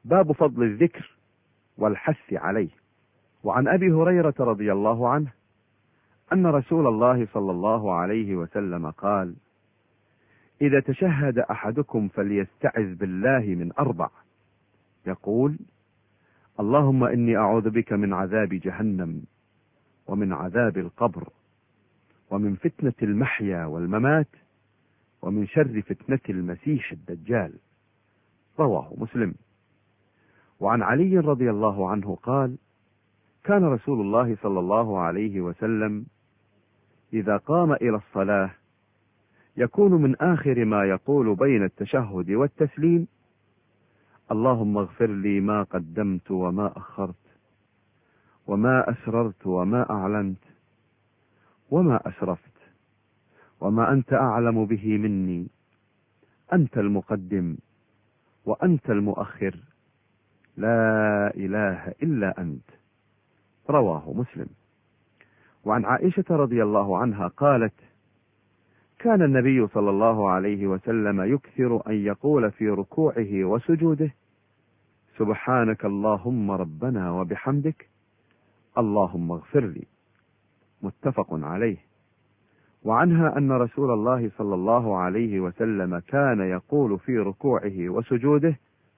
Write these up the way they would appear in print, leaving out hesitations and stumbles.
باب فضل الذكر والحث عليه. وعن أبي هريرة رضي الله عنه أن رسول الله صلى الله عليه وسلم قال: إذا تشهد أحدكم فليستعذ بالله من 4، يقول: اللهم إني أعوذ بك من عذاب جهنم، ومن عذاب القبر، ومن فتنة المحيا والممات، ومن شر فتنة المسيح الدجال. رواه مسلم. وعن علي رضي الله عنه قال: كان رسول الله صلى الله عليه وسلم إذا قام إلى الصلاة يكون من آخر ما يقول بين التشهد والتسليم: اللهم اغفر لي ما قدمت وما أخرت، وما أسررت وما أعلنت، وما أسرفت، وما أنت أعلم به مني، أنت المقدم وأنت المؤخر، لا إله إلا أنت. رواه مسلم. وعن عائشة رضي الله عنها قالت: كان النبي صلى الله عليه وسلم يكثر أن يقول في ركوعه وسجوده: سبحانك اللهم ربنا وبحمدك، اللهم اغفر لي. متفق عليه. وعنها أن رسول الله صلى الله عليه وسلم كان يقول في ركوعه وسجوده: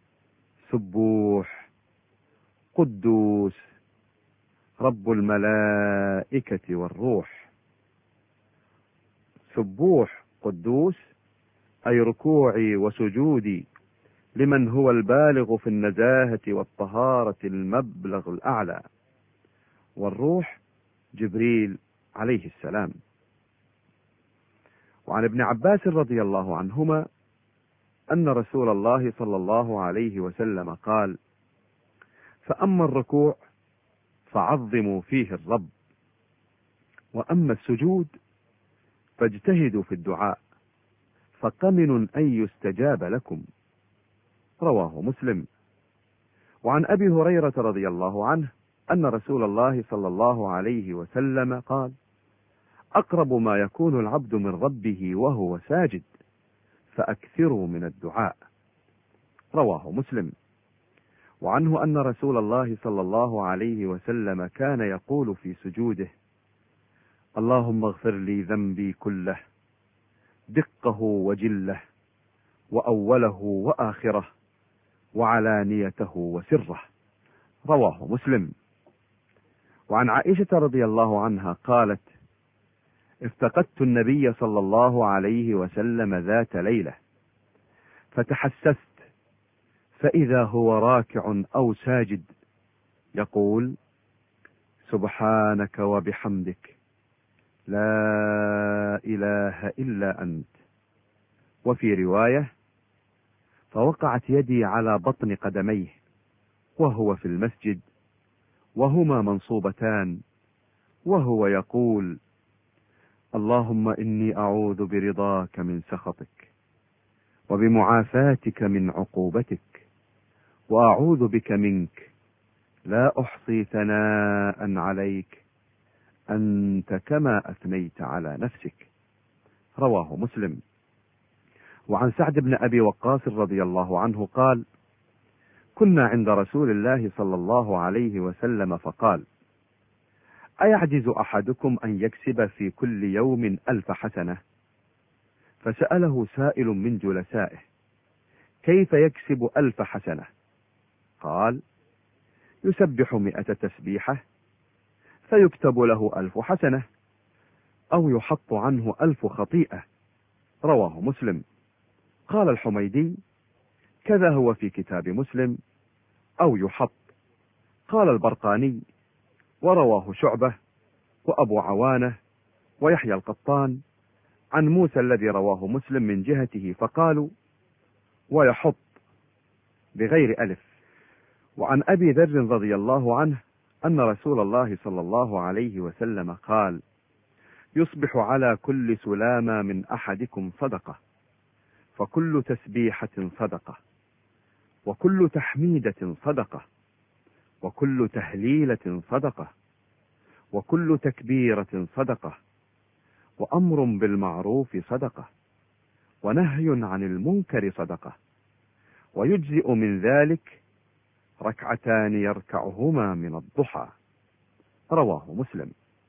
سبوح قدوس رب الملائكة والروح. سبوح قدوس أي ركوعي وسجودي لمن هو البالغ في النزاهة والطهارة المبلغ الأعلى، والروح جبريل عليه السلام. وعن ابن عباس رضي الله عنهما أن رسول الله صلى الله عليه وسلم قال: فأما الركوع فعظموا فيه الرب، وأما السجود فاجتهدوا في الدعاء، فقمن أن يستجاب لكم. رواه مسلم. وعن أبي هريرة رضي الله عنه أن رسول الله صلى الله عليه وسلم قال: أقرب ما يكون العبد من ربه وهو ساجد، فأكثروا من الدعاء. رواه مسلم. وعنه أن رسول الله صلى الله عليه وسلم كان يقول في سجوده: اللهم اغفر لي ذنبي كله، دقه وجله، وأوله وآخره، وعلانيته وسره. رواه مسلم. وعن عائشة رضي الله عنها قالت: افتقدت النبي صلى الله عليه وسلم ذات ليلة، فتحسست فإذا هو راكع أو ساجد يقول: سبحانك وبحمدك، لا إله إلا أنت. وفي رواية: فوقعت يدي على بطن قدميه وهو في المسجد وهما منصوبتان، وهو يقول: اللهم إني أعوذ برضاك من سخطك، وبمعافاتك من عقوبتك، وأعوذ بك منك، لا أحصي ثناء عليك، أنت كما أثنيت على نفسك. رواه مسلم. وعن سعد بن أبي وقاص رضي الله عنه قال: كنا عند رسول الله صلى الله عليه وسلم فقال: أيعجز أحدكم أن يكسب في كل يوم 1000 حسنة؟ فسأله سائل من جلسائه: كيف يكسب 1000 حسنة؟ قال: يسبح 100 تسبيحة فيكتب له 1000 حسنة، أو يحط عنه 1000 خطيئة. رواه مسلم. قال الحميدي: كذا هو في كتاب مسلم، أو يحط. قال البرقاني: ورواه شعبة وأبو عوانة ويحيى القطان عن موسى الذي رواه مسلم من جهته، فقالوا: ويحط بغير ألف. وعن أبي ذر رضي الله عنه أن رسول الله صلى الله عليه وسلم قال: يصبح على كل سلامة من أحدكم صدقة، فكل تسبيحة صدقة، وكل تحميدة صدقة، وكل تهليلة صدقة، وكل تكبيرة صدقة، وأمر بالمعروف صدقة، ونهي عن المنكر صدقة، ويجزئ من ذلك ركعتان يركعهما من الضحى. رواه مسلم.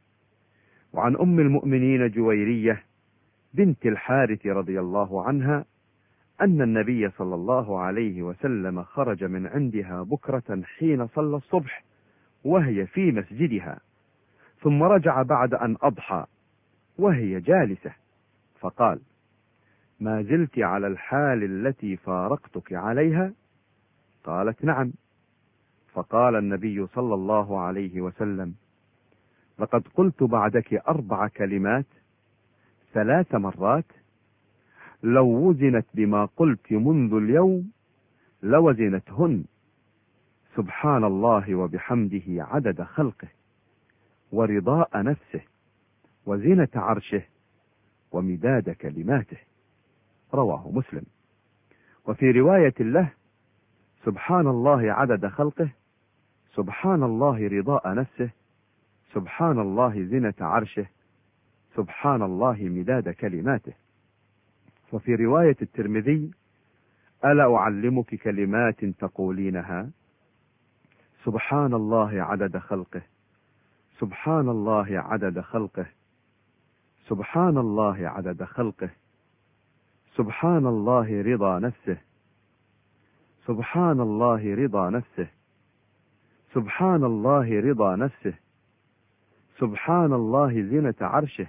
وعن أم المؤمنين جويرية بنت الحارث رضي الله عنها أن النبي صلى الله عليه وسلم خرج من عندها بكرة حين صلى الصبح وهي في مسجدها، ثم رجع بعد أن أضحى وهي جالسة، فقال: ما زلت على الحال التي فارقتك عليها؟ قالت: نعم. فقال النبي صلى الله عليه وسلم: لقد قلت بعدك 4 كلمات 3 مرات، لو وزنت بما قلت منذ اليوم لوزنتهن: سبحان الله وبحمده عدد خلقه، ورضاء نفسه، وزنة عرشه، ومداد كلماته. رواه مسلم. وفي رواية له: سبحان الله عدد خلقه، سبحان الله رضاء نفسه، سبحان الله زنة عرشه، سبحان الله مداد كلماته. وفي رواية الترمذي: ألا أعلمك كلمات تقولينها؟ سبحان الله عدد خلقه، سبحان الله عدد خلقه، سبحان الله عدد خلقه، سبحان الله رضا نفسه، سبحان الله رضا نفسه، سبحان الله رضا نفسه، سبحان الله زنة عرشه،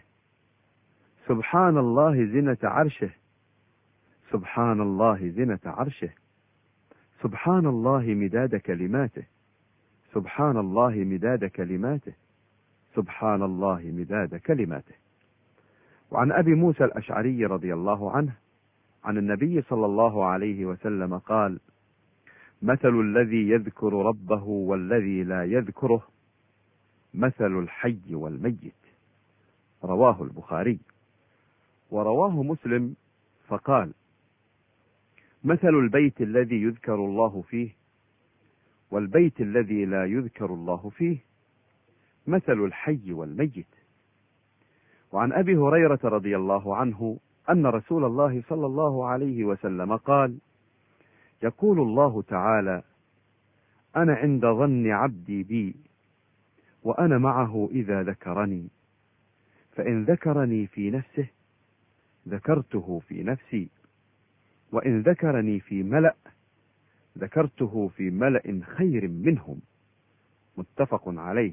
سبحان الله زنة عرشه، سبحان الله زنة عرشه، سبحان الله مداد كلماته، سبحان الله مداد كلماته، سبحان الله مداد كلماته. وعن أبي موسى الأشعري رضي الله عنه عن النبي صلى الله عليه وسلم قال: مثل الذي يذكر ربه والذي لا يذكره مثل الحي والميت. رواه البخاري. ورواه مسلم فقال: مثل البيت الذي يذكر الله فيه والبيت الذي لا يذكر الله فيه مثل الحي والميت. وعن أبي هريرة رضي الله عنه أن رسول الله صلى الله عليه وسلم قال: يقول الله تعالى: أنا عند ظن عبدي بي وأنا معه إذا ذكرني، فإن ذكرني في نفسه ذكرته في نفسي، وإن ذكرني في ملأ ذكرته في ملأ خير منهم. متفق عليه.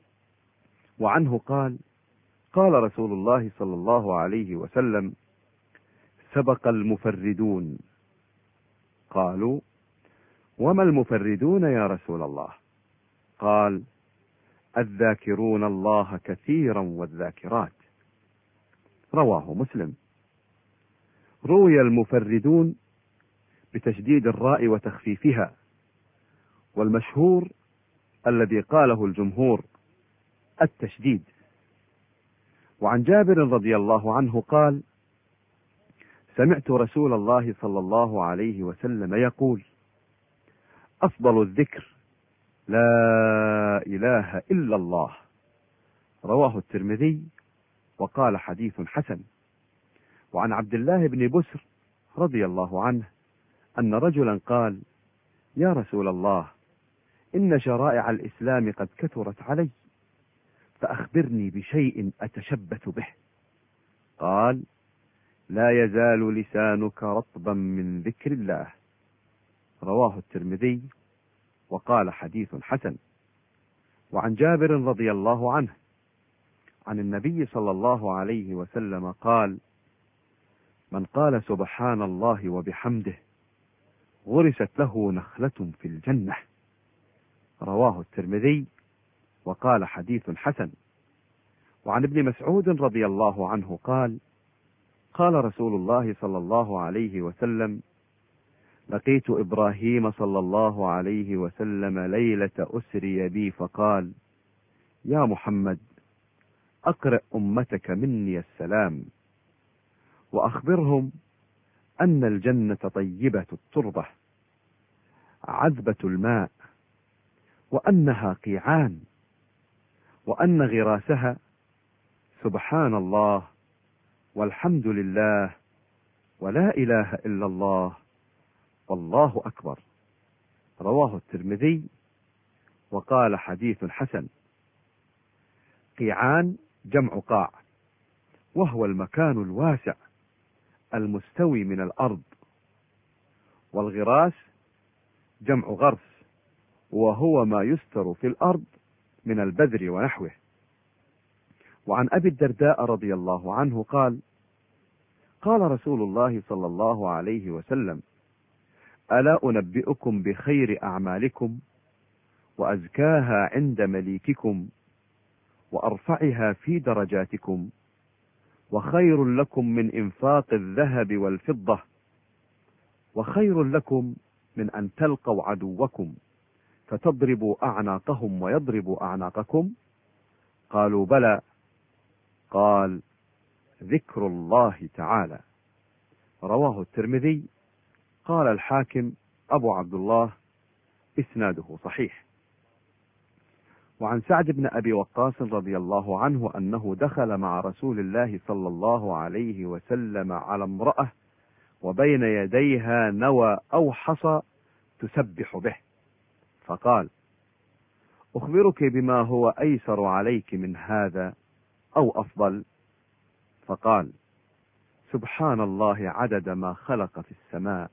وعنه قال: قال رسول الله صلى الله عليه وسلم: سبق المفردون. قالوا: وما المفردون يا رسول الله؟ قال: الذاكرون الله كثيرا والذاكرات. رواه مسلم. روي المفردون بتشديد الراء وتخفيفها، والمشهور الذي قاله الجمهور التشديد. وعن جابر رضي الله عنه قال: سمعت رسول الله صلى الله عليه وسلم يقول: أفضل الذكر لا إله إلا الله. رواه الترمذي وقال: حديث حسن. وعن عبد الله بن بسر رضي الله عنه أن رجلا قال: يا رسول الله، إن شرائع الإسلام قد كثرت علي، فأخبرني بشيء أتشبث به. قال: لا يزال لسانك رطبا من ذكر الله. رواه الترمذي وقال: حديث حسن. وعن جابر رضي الله عنه عن النبي صلى الله عليه وسلم قال: من قال سبحان الله وبحمده غرست له نخلة في الجنة. رواه الترمذي وقال: حديث حسن. وعن ابن مسعود رضي الله عنه قال: قال رسول الله صلى الله عليه وسلم: لقيت إبراهيم صلى الله عليه وسلم ليلة أسري بي فقال: يا محمد، أقرئ أمتك مني السلام، وأخبرهم أن الجنة طيبة التربة عذبة الماء، وأنها قيعان، وأن غراسها سبحان الله والحمد لله ولا إله إلا الله والله أكبر. رواه الترمذي وقال حديث حسن. قيعان جمع قاع، وهو المكان الواسع المستوي من الأرض. والغراس جمع غرس، وهو ما يستر في الأرض من البذر ونحوه. وعن أبي الدرداء رضي الله عنه قال: قال رسول الله صلى الله عليه وسلم: ألا أنبئكم بخير أعمالكم وأزكاها عند مليككم وأرفعها في درجاتكم وخير لكم من إنفاق الذهب والفضة وخير لكم من أن تلقوا عدوكم فتضربوا أعناقهم ويضربوا أعناقكم؟ قالوا: بلى. قال: ذكر الله تعالى. رواه الترمذي. قال الحاكم أبو عبد الله: إسناده صحيح. وعن سعد بن أبي وقاص رضي الله عنه أنه دخل مع رسول الله صلى الله عليه وسلم على امرأة وبين يديها نوى أو حصى تسبح به، فقال: أخبرك بما هو أيسر عليك من هذا أو أفضل؟ فقال: سبحان الله عدد ما خلق في السماء،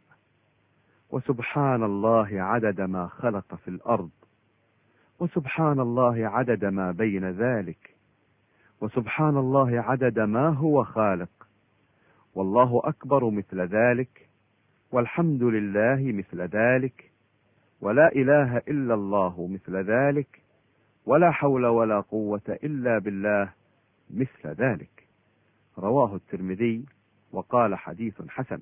وسبحان الله عدد ما خلق في الأرض، وسبحان الله عدد ما بين ذلك، وسبحان الله عدد ما هو خالق، والله أكبر مثل ذلك، والحمد لله مثل ذلك، ولا إله إلا الله مثل ذلك، ولا حول ولا قوة إلا بالله مثل ذلك. رواه الترمذي وقال حديث حسن.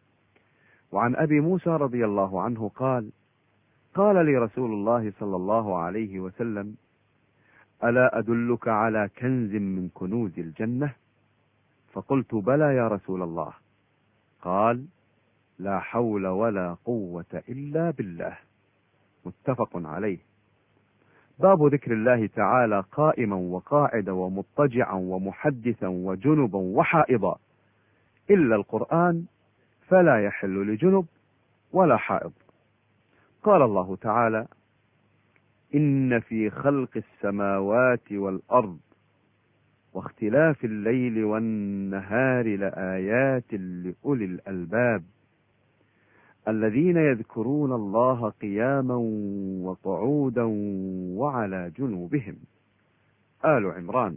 وعن أبي موسى رضي الله عنه قال: قال لي رسول الله صلى الله عليه وسلم: ألا أدلك على كنز من كنوز الجنة؟ فقلت: بلى يا رسول الله. قال: لا حول ولا قوة إلا بالله. متفق عليه. باب ذكر الله تعالى قائما وقاعدا ومضطجعا ومحدثا وجنبا وحائضا، إلا القرآن فلا يحل لجنب ولا حائض. قال الله تعالى: إن في خلق السماوات والأرض واختلاف الليل والنهار لآيات لأولي الألباب الذين يذكرون الله قياما وقعودا وعلى جنوبهم. آل عمران.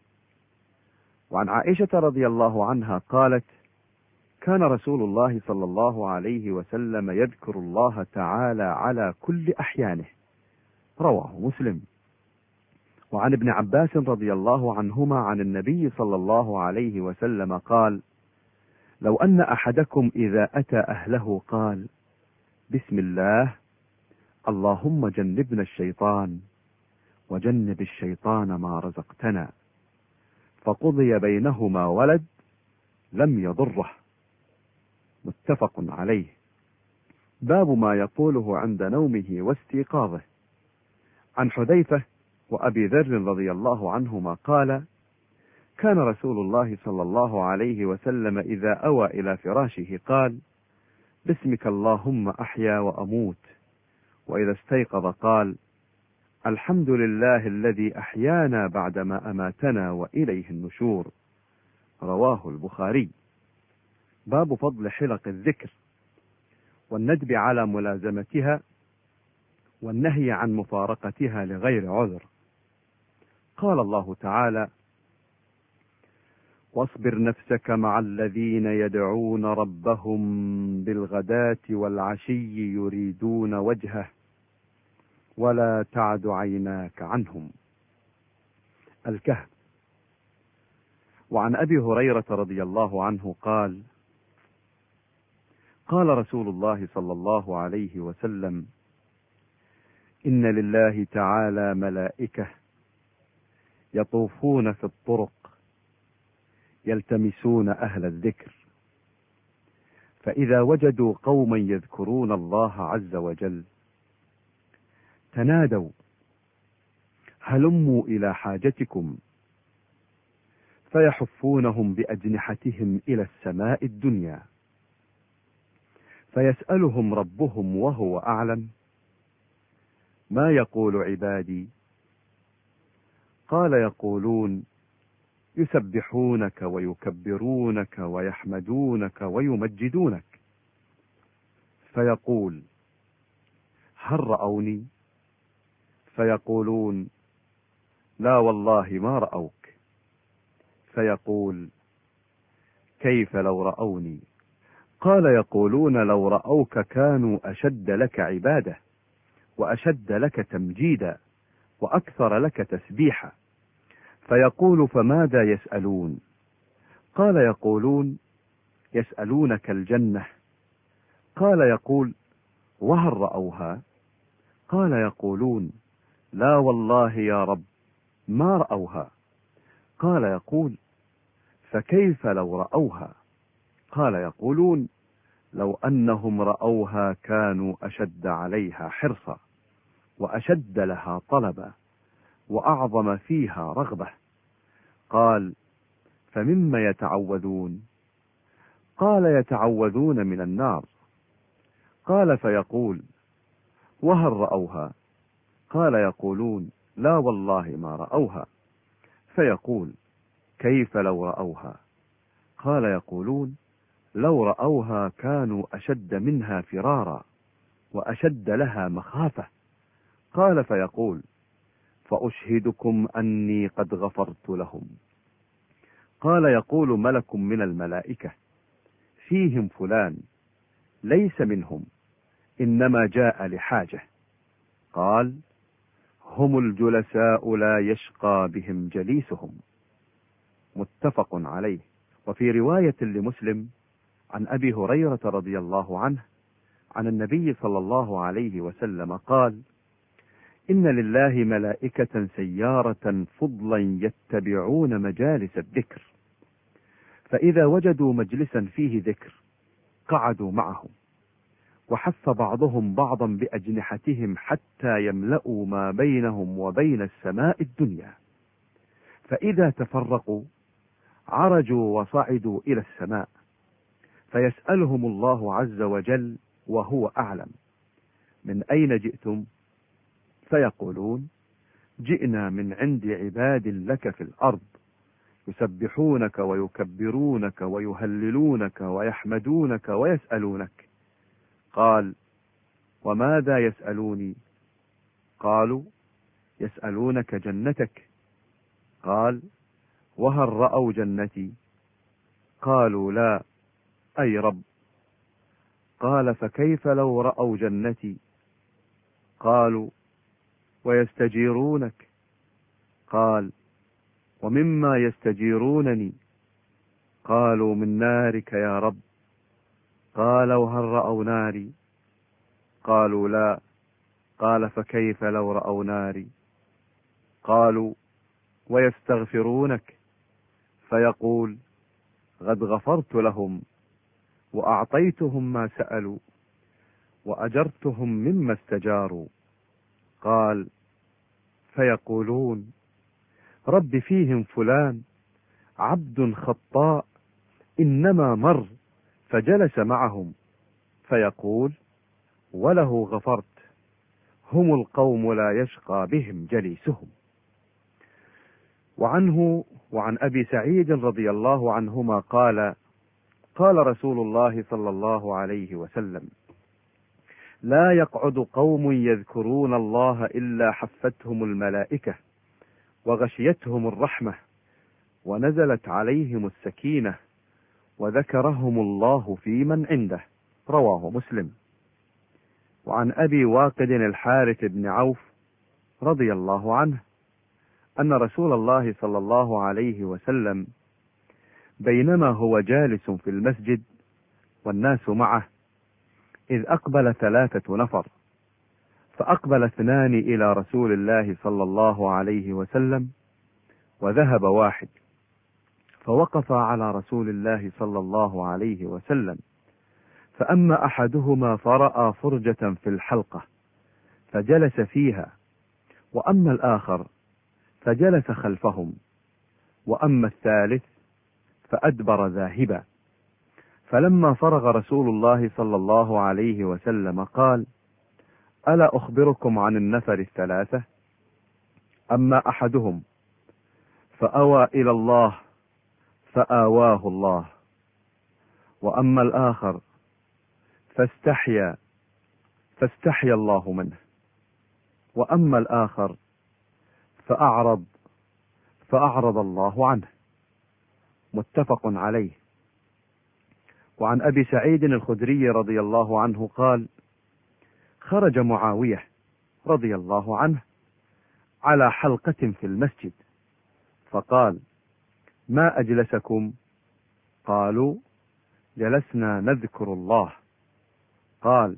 وعن عائشة رضي الله عنها قالت: كان رسول الله صلى الله عليه وسلم يذكر الله تعالى على كل أحيانه. رواه مسلم. وعن ابن عباس رضي الله عنهما عن النبي صلى الله عليه وسلم قال: لو أن أحدكم إذا أتى أهله قال: بسم الله، اللهم جنبنا الشيطان وجنب الشيطان ما رزقتنا، فقضي بينهما ولد، لم يضره. متفق عليه. باب ما يقوله عند نومه واستيقاظه. عن حذيفة وأبي ذر رضي الله عنهما قال: كان رسول الله صلى الله عليه وسلم إذا أوى إلى فراشه قال: باسمك اللهم أحيا وأموت. وإذا استيقظ قال: الحمد لله الذي أحيانا بعدما أماتنا وإليه النشور. رواه البخاري. باب فضل حلق الذكر والندب على ملازمتها والنهي عن مفارقتها لغير عذر. قال الله تعالى: واصبر نفسك مع الذين يدعون ربهم بالغداة والعشي يريدون وجهه ولا تعد عيناك عنهم. الكهف. وعن أبي هريرة رضي الله عنه قال: قال رسول الله صلى الله عليه وسلم: إن لله تعالى ملائكة يطوفون في الطرق يلتمسون أهل الذكر، فإذا وجدوا قوما يذكرون الله عز وجل تنادوا: هلموا إلى حاجتكم، فيحفونهم بأجنحتهم إلى السماء الدنيا، فيسألهم ربهم وهو أعلم ما يقول عبادي؟ قال يقولون يسبحونك ويكبرونك ويحمدونك ويمجدونك. فيقول هل رأوني؟ فيقولون لا والله ما رأوك. فيقول كيف لو رأوني؟ قال يقولون لو رأوك كانوا أشد لك عبادة وأشد لك تمجيدا وأكثر لك تسبيحا. فيقول فماذا يسألون؟ قال يقولون يسألونك الجنة. قال يقول وهل رأوها؟ قال يقولون لا والله يا رب ما رأوها. قال يقول فكيف لو رأوها؟ قال يقولون لو أنهم رأوها كانوا أشد عليها حرصا وأشد لها طلبا وأعظم فيها رغبة. قال فمما يتعوذون؟ قال يتعوذون من النار. قال فيقول وهل رأوها؟ قال يقولون لا والله ما رأوها. فيقول كيف لو رأوها؟ قال يقولون لو رأوها كانوا أشد منها فرارا وأشد لها مخافة. قال فيقول فأشهدكم أني قد غفرت لهم. قال يقول ملك من الملائكة فيهم فلان ليس منهم إنما جاء لحاجة. قال هم الجلساء لا يشقى بهم جليسهم. متفق عليه. وفي رواية لمسلم عن أبي هريرة رضي الله عنه عن النبي صلى الله عليه وسلم قال إن لله ملائكة سيارة فضلا يتبعون مجالس الذكر، فإذا وجدوا مجلسا فيه ذكر قعدوا معهم، وحث بعضهم بعضا بأجنحتهم حتى يملأوا ما بينهم وبين السماء الدنيا، فإذا تفرقوا عرجوا وصعدوا إلى السماء، فيسألهم الله عز وجل وهو أعلم من أين جئتم؟ فيقولون جئنا من عند عباد لك في الأرض يسبحونك ويكبرونك ويهللونك ويحمدونك ويسألونك. قال وماذا يسألوني؟ قالوا يسألونك جنتك. قال وهل رأوا جنتي؟ قالوا لا أي رب. قال فكيف لو رأوا جنتي؟ قالوا ويستجيرونك. قال ومما يستجيرونني؟ قالوا من نارك يا رب. قال وهل رأوا ناري؟ قالوا لا. قال فكيف لو رأوا ناري؟ قالوا ويستغفرونك. فيقول قد غفرت لهم وأعطيتهم ما سألوا وأجرتهم مما استجاروا. قال فيقولون رب فيهم فلان عبد خطاء إنما مر فجلس معهم. فيقول وله غفرت، هم القوم لا يشقى بهم جليسهم. وعنه وعن أبي سعيد رضي الله عنهما قال قال رسول الله صلى الله عليه وسلم لا يقعد قوم يذكرون الله إلا حفتهم الملائكة وغشيتهم الرحمة ونزلت عليهم السكينة وذكرهم الله في من عنده. رواه مسلم. وعن أبي واقد الحارث بن عوف رضي الله عنه أن رسول الله صلى الله عليه وسلم بينما هو جالس في المسجد والناس معه إذ أقبل 3 نفر، فأقبل 2 إلى رسول الله صلى الله عليه وسلم وذهب 1، فوقف على رسول الله صلى الله عليه وسلم، فأما أحدهما فرأى فرجة في الحلقة فجلس فيها، وأما الآخر فجلس خلفهم، وأما الثالث فأدبر ذاهبا. فلما فرغ رسول الله صلى الله عليه وسلم قال ألا أخبركم عن النفر الثلاثة؟ أما أحدهم فأوى إلى الله فآواه الله، وأما الآخر فاستحيا الله منه، وأما الآخر فأعرض الله عنه. متفق عليه. وعن أبي سعيد الخدري رضي الله عنه قال: خرج معاوية رضي الله عنه على حلقة في المسجد فقال: ما أجلسكم؟ قالوا: جلسنا نذكر الله. قال: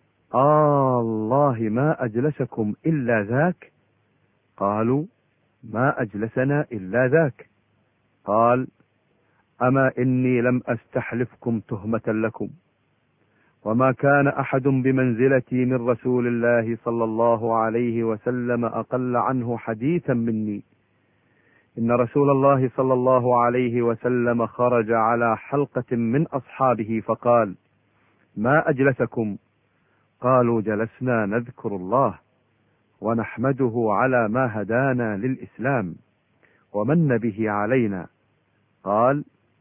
الله ما أجلسكم إلا ذاك؟ قالوا: ما أجلسنا إلا ذاك. قال: أما إني لم أستحلفكم تهمة لكم، وما كان أحد بمنزلتي من رسول الله صلى الله عليه وسلم أقل عنه حديثا مني. إن رسول الله صلى الله عليه وسلم خرج على حلقة من أصحابه فقال: ما أجلسكم؟ قالوا: جلسنا نذكر الله ونحمده على ما هدانا للإسلام ومن به علينا. قال: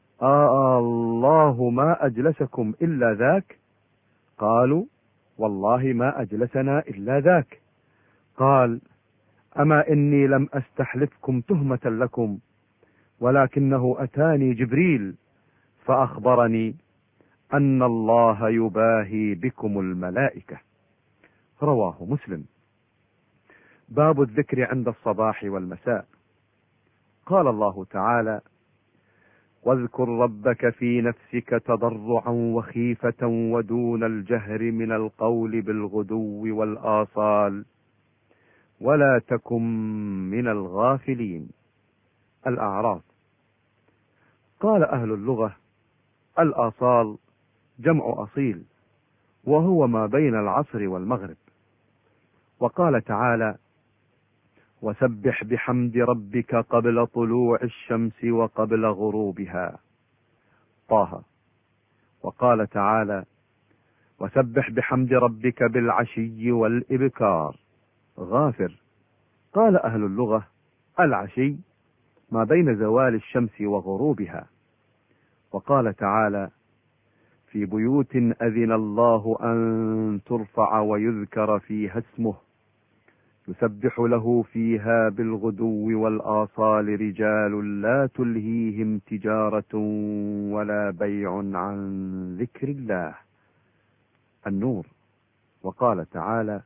الله ما أجلسكم إلا ذاك؟ قالوا: والله ما أجلسنا إلا ذاك. قال: أما إني لم أستحلفكم تهمة لكم، ولكنه أتاني جبريل فأخبرني أن الله يباهي بكم الملائكة. رواه مسلم. باب الذكر عند الصباح والمساء. قال الله تعالى: واذكر ربك في نفسك تضرعا وخيفة ودون الجهر من القول بالغدو والآصال ولا تكن من الغافلين. الأعراف. قال أهل اللغة: الآصال جمع أصيل، وهو ما بين العصر والمغرب. وقال تعالى: وسبح بحمد ربك قبل طلوع الشمس وقبل غروبها. طه. وقال تعالى: وسبح بحمد ربك بالعشي والإبكار. غافر. قال أهل اللغة: العشي ما بين زوال الشمس وغروبها. وقال تعالى: في بيوت أذن الله أن ترفع ويذكر فيها اسمه يسبح له فيها بالغدو والآصال رجال لا تلهيهم تجارة ولا بيع عن ذكر الله. النور. وقال تعالى: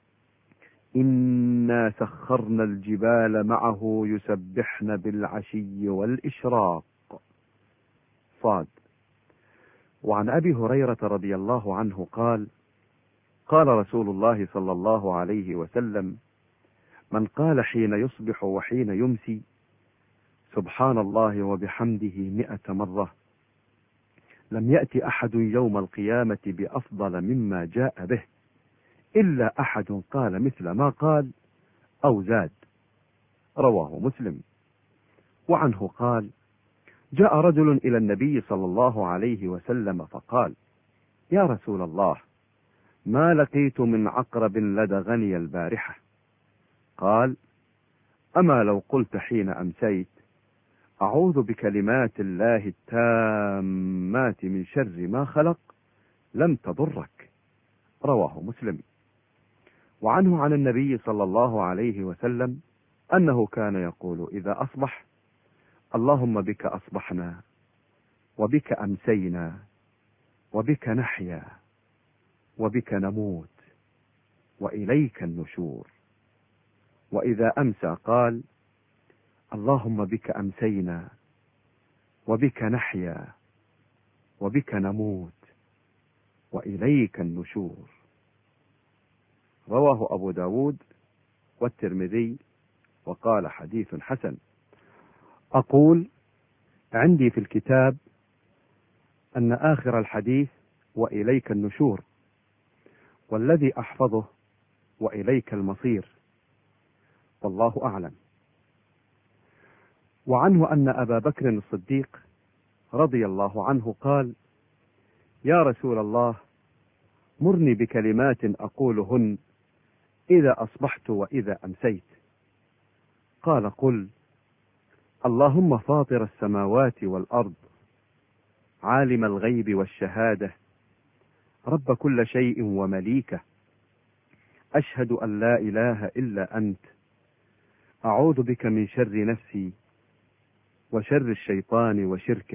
إنا سخرنا الجبال معه يسبحن بالعشي والإشراق. صاد. وعن أبي هريرة رضي الله عنه قال: قال رسول الله صلى الله عليه وسلم: من قال حين يصبح وحين يمسي سبحان الله وبحمده 100 مرة لم يأتي أحد يوم القيامة بأفضل مما جاء به إلا أحد قال مثل ما قال أو زاد. رواه مسلم. وعنه قال: جاء رجل إلى النبي صلى الله عليه وسلم فقال: يا رسول الله، ما لقيت من عقرب لدغني البارحة. قال: أما لو قلت حين أمسيت أعوذ بكلمات الله التامات من شر ما خلق لم تضرك. رواه مسلم. وعنه عن النبي صلى الله عليه وسلم أنه كان يقول إذا أصبح: اللهم بك أصبحنا وبك أمسينا وبك نحيا وبك نموت وإليك النشور. وإذا أمسى قال: اللهم بك أمسينا وبك نحيا وبك نموت وإليك النشور. رواه أبو داود والترمذي وقال حديث حسن. أقول: عندي في الكتاب أن آخر الحديث وإليك النشور، والذي أحفظه وإليك المصير، والله أعلم. وعنه أن أبا بكر الصديق رضي الله عنه قال: يا رسول الله، مرني بكلمات أقولهن إذا أصبحت وإذا أمسيت. قال قل اللهم فاطر السماوات والأرض عالم الغيب والشهادة رب كل شيء ومليكه أشهد أن لا إله إلا أنت أعوذ بك من شر نفسي وشر الشيطان وشركه.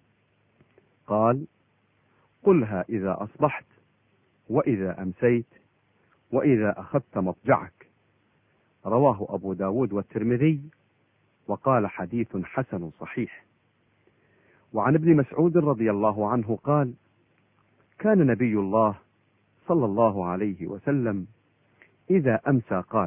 قال قلها إذا أصبحت وإذا أمسيت وإذا أخذت مضجعك. رواه أبو داود والترمذي وقال حديث حسن صحيح. وعن ابن مسعود رضي الله عنه قال كان نبي الله صلى الله عليه وسلم إذا أمسى قال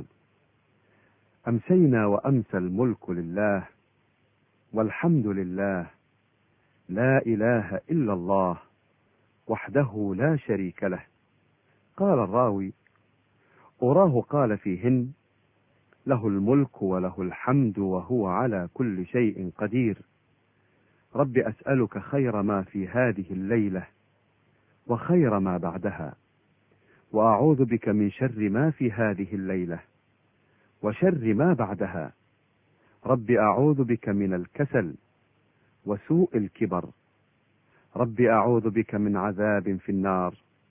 أمسينا وأمسى الملك لله والحمد لله لا إله إلا الله وحده لا شريك له. قال الراوي أراه قال فيهن له الملك وله الحمد وهو على كل شيء قدير. رب أسألك خير ما في هذه الليلة وخير ما بعدها وأعوذ بك من شر ما في هذه الليلة وشر ما بعدها. رب أعوذ بك من الكسل وسوء الكبر. رب أعوذ بك من عذاب في النار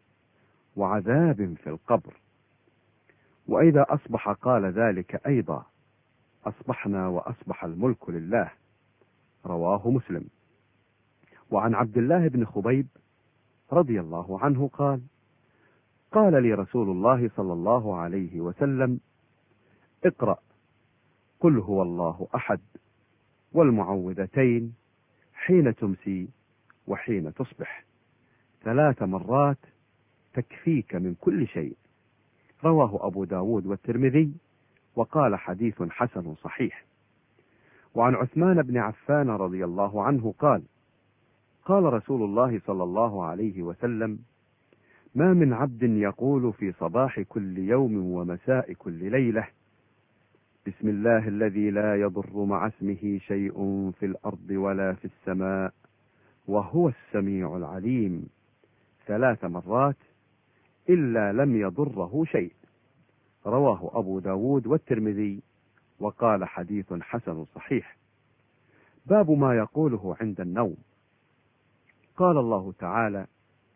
وعذاب في القبر. وإذا أصبح قال ذلك أيضا أصبحنا وأصبح الملك لله. رواه مسلم. وعن عبد الله بن خبيب رضي الله عنه قال قال لي رسول الله صلى الله عليه وسلم اقرأ قل هو الله أحد والمعوذتين حين تمسي وحين تصبح 3 مرات تكفيك من كل شيء. رواه أبو داود والترمذي وقال حديث حسن صحيح. وعن عثمان بن عفان رضي الله عنه قال قال رسول الله صلى الله عليه وسلم ما من عبد يقول في صباح كل يوم ومساء كل ليلة بسم الله الذي لا يضر مع اسمه شيء في الأرض ولا في السماء وهو السميع العليم 3 مرات إلا لم يضره شيء. رواه أبو داود والترمذي وقال حديث حسن صحيح. باب ما يقوله عند النوم. قال الله تعالى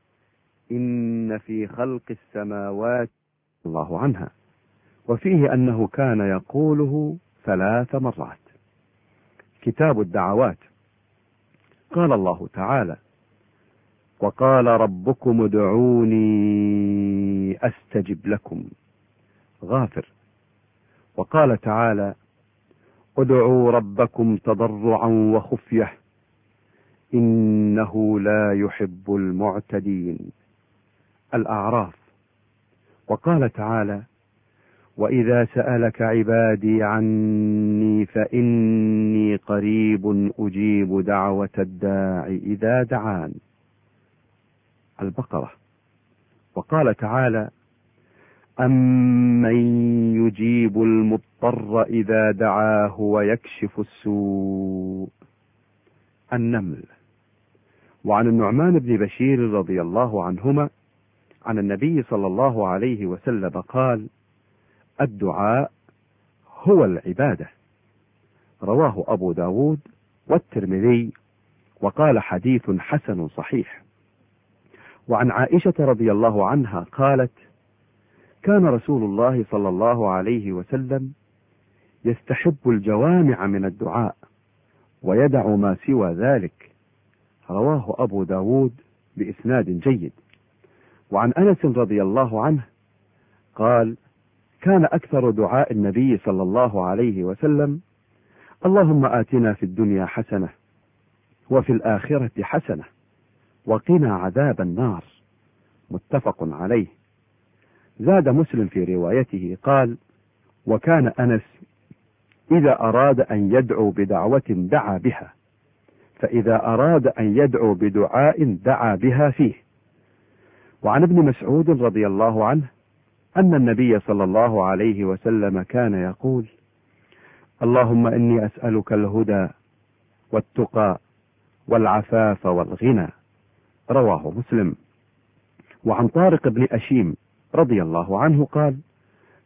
إن في خلق السماوات الله عنها وفيه أنه كان يقوله 3 مرات. كتاب الدعوات. قال الله تعالى وقال ربكم ادعوني أستجب لكم. غافر. وقال تعالى ادعوا ربكم تضرعا وخفية إنه لا يحب المعتدين. الأعراف. وقال تعالى وإذا سألك عبادي عني فإني قريب أجيب دعوة الداع إذا دعان. البقرة. وقال تعالى أمن يجيب المضطر إذا دعاه ويكشف السوء. النمل. وعن النعمان بن بشير رضي الله عنهما عن النبي صلى الله عليه وسلم قال الدعاء هو العبادة. رواه أبو داود والترمذي وقال حديث حسن صحيح. وعن عائشة رضي الله عنها قالت كان رسول الله صلى الله عليه وسلم يستحب الجوامع من الدعاء ويدع ما سوى ذلك. رواه أبو داود بإسناد جيد. وعن أنس رضي الله عنه قال كان أكثر دعاء النبي صلى الله عليه وسلم اللهم آتنا في الدنيا حسنة وفي الآخرة حسنة وقنا عذاب النار. متفق عليه. زاد مسلم في روايته قال وكان أنس إذا أراد أن يدعو بدعوة دعا بها فإذا أراد أن يدعو بدعاء دعا بها فيه. وعن ابن مسعود رضي الله عنه أن النبي صلى الله عليه وسلم كان يقول اللهم إني أسألك الهدى والتقى والعفاف والغنى. رواه مسلم. وعن طارق بن أشيم رضي الله عنه قال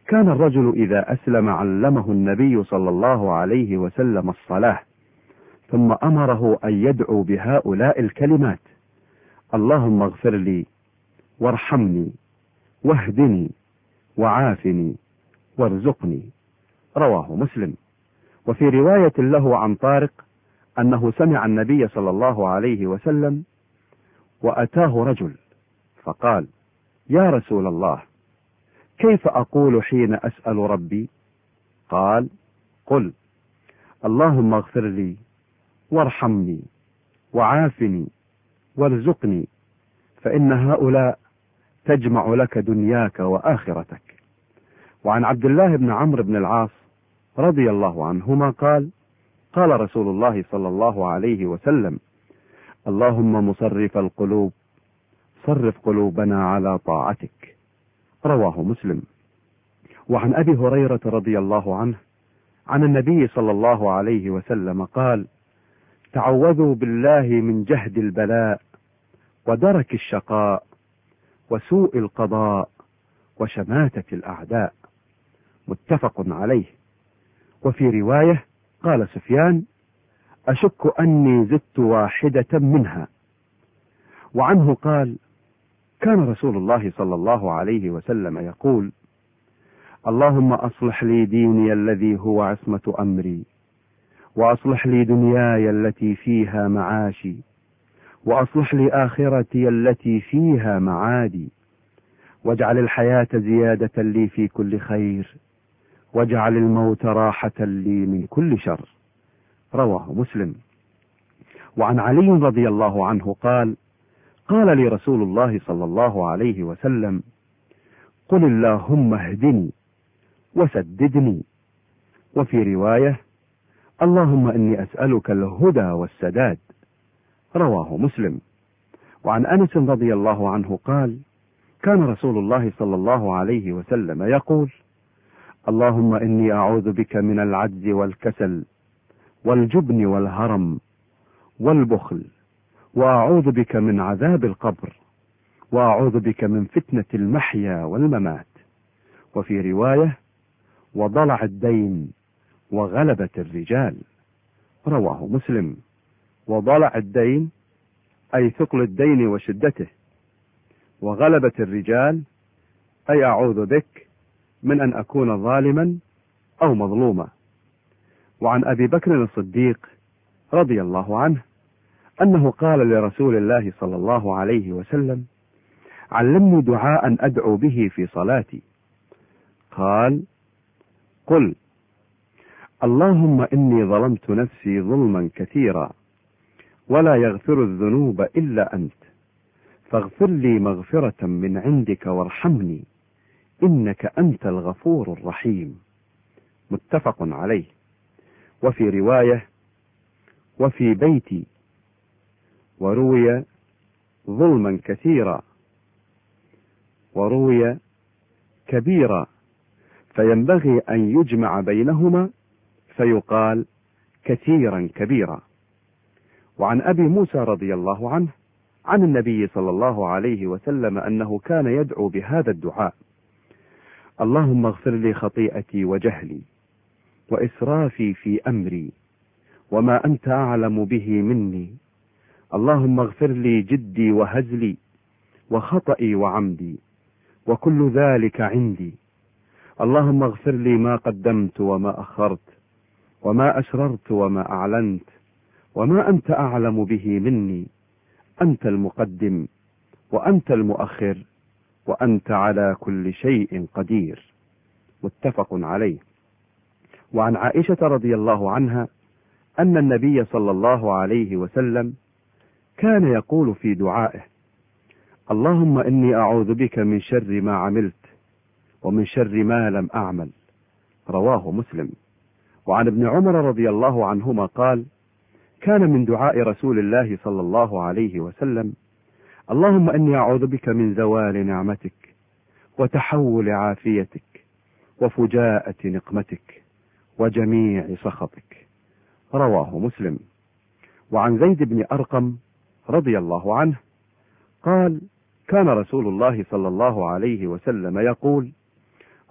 كان الرجل إذا أسلم علمه النبي صلى الله عليه وسلم الصلاة، ثم أمره أن يدعو بهؤلاء الكلمات: اللهم اغفر لي وارحمني واهدني وعافني وارزقني. رواه مسلم. وفي رواية له عن طارق أنه سمع النبي صلى الله عليه وسلم وأتاه رجل فقال: يا رسول الله، كيف أقول حين أسأل ربي؟ قال: قل اللهم اغفر لي وارحمني وعافني وارزقني، فإن هؤلاء تجمع لك دنياك وآخرتك. وعن عبد الله بن عمرو بن العاص رضي الله عنهما قال: قال رسول الله صلى الله عليه وسلم: اللهم مصرف القلوب صرف قلوبنا على طاعتك. رواه مسلم. وعن أبي هريرة رضي الله عنه عن النبي صلى الله عليه وسلم قال: تعوذوا بالله من جهد البلاء ودرك الشقاء وسوء القضاء وشماتة الأعداء. متفق عليه. وفي رواية قال سفيان: أشك أني زدت واحدة منها. وعنه قال: كان رسول الله صلى الله عليه وسلم يقول: اللهم أصلح لي ديني الذي هو عصمة أمري، وأصلح لي دنياي التي فيها معاشي، وأصلح لي آخرتي التي فيها معادي، واجعل الحياة زيادة لي في كل خير، واجعل الموت راحة لي من كل شر. رواه مسلم. وعن علي رضي الله عنه قال: قال لي رسول الله صلى الله عليه وسلم: قل اللهم اهدني وسددني. وفي رواية: اللهم إني أسألك الهدى والسداد. رواه مسلم. وعن أنس رضي الله عنه قال: كان رسول الله صلى الله عليه وسلم يقول: اللهم إني أعوذ بك من العجز والكسل والجبن والهرم والبخل، وأعوذ بك من عذاب القبر، وأعوذ بك من فتنة المحيا والممات. وفي رواية: وضلع الدين وغلبة الرجال. رواه مسلم. وضلع الدين أي ثقل الدين وشدته، وغلبة الرجال أي أعوذ بك من أن أكون ظالما أو مظلوما. وعن أبي بكر الصديق رضي الله عنه أنه قال لرسول الله صلى الله عليه وسلم: علمني دعاء أدعو به في صلاتي. قال: قل اللهم إني ظلمت نفسي ظلما كثيرا، ولا يغفر الذنوب إلا أنت، فاغفر لي مغفرة من عندك وارحمني، إنك أنت الغفور الرحيم. متفق عليه. وفي رواية: وفي بيتي. وروي: ظلما كثيرا. وروي: كبيرا، فينبغي أن يجمع بينهما فيقال كثيرا كبيرا. وعن أبي موسى رضي الله عنه عن النبي صلى الله عليه وسلم أنه كان يدعو بهذا الدعاء: اللهم اغفر لي خطيئتي وجهلي وإسرافي في أمري وما أنت أعلم به مني، اللهم اغفر لي جدي وهزلي وخطئي وعمدي، وكل ذلك عندي، اللهم اغفر لي ما قدمت وما أخرت وما أسررت وما أعلنت وما أنت أعلم به مني، أنت المقدم وأنت المؤخر وأنت على كل شيء قدير. متفق عليه. وعن عائشة رضي الله عنها أن النبي صلى الله عليه وسلم كان يقول في دعائه: اللهم إني أعوذ بك من شر ما عملت ومن شر ما لم أعمل. رواه مسلم. وعن ابن عمر رضي الله عنهما قال: كان من دعاء رسول الله صلى الله عليه وسلم: اللهم إني أعوذ بك من زوال نعمتك وتحول عافيتك وفجاءة نقمتك وجميع سخطك. رواه مسلم. وعن زيد بن أرقم رضي الله عنه قال: كان رسول الله صلى الله عليه وسلم يقول: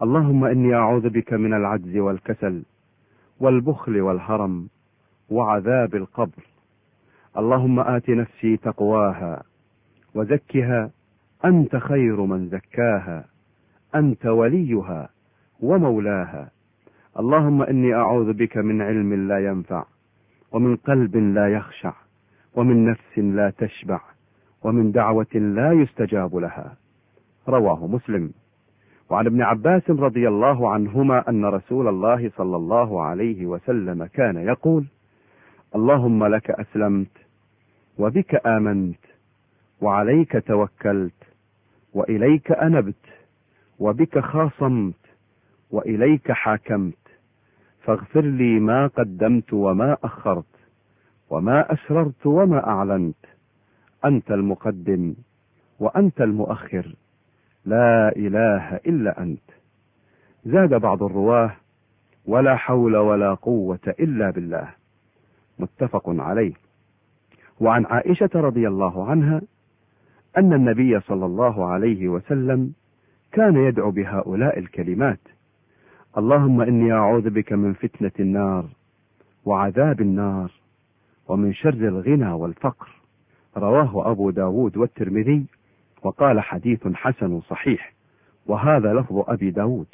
اللهم إني أعوذ بك من العجز والكسل والبخل والهرم وعذاب القبر. اللهم آت نفسي تقواها وزكها أنت خير من زكاها أنت وليها ومولاها. اللهم إني أعوذ بك من علم لا ينفع ومن قلب لا يخشع ومن نفس لا تشبع ومن دعوة لا يستجاب لها. رواه مسلم. وعن ابن عباس رضي الله عنهما أن رسول الله صلى الله عليه وسلم كان يقول: اللهم لك أسلمت وبك آمنت وعليك توكلت وإليك أنبت وبك خاصمت وإليك حاكمت، فاغفر لي ما قدمت وما أخرت وما أسررت وما أعلنت، أنت المقدم وأنت المؤخر، لا إله إلا أنت. زاد بعض الرواه: ولا حول ولا قوة إلا بالله. متفق عليه. وعن عائشة رضي الله عنها أن النبي صلى الله عليه وسلم كان يدعو بهؤلاء الكلمات: اللهم إني أعوذ بك من فتنة النار وعذاب النار ومن شر الغنى والفقر. رواه أبو داود والترمذي وقال حديث حسن صحيح، وهذا لفظ أبي داود.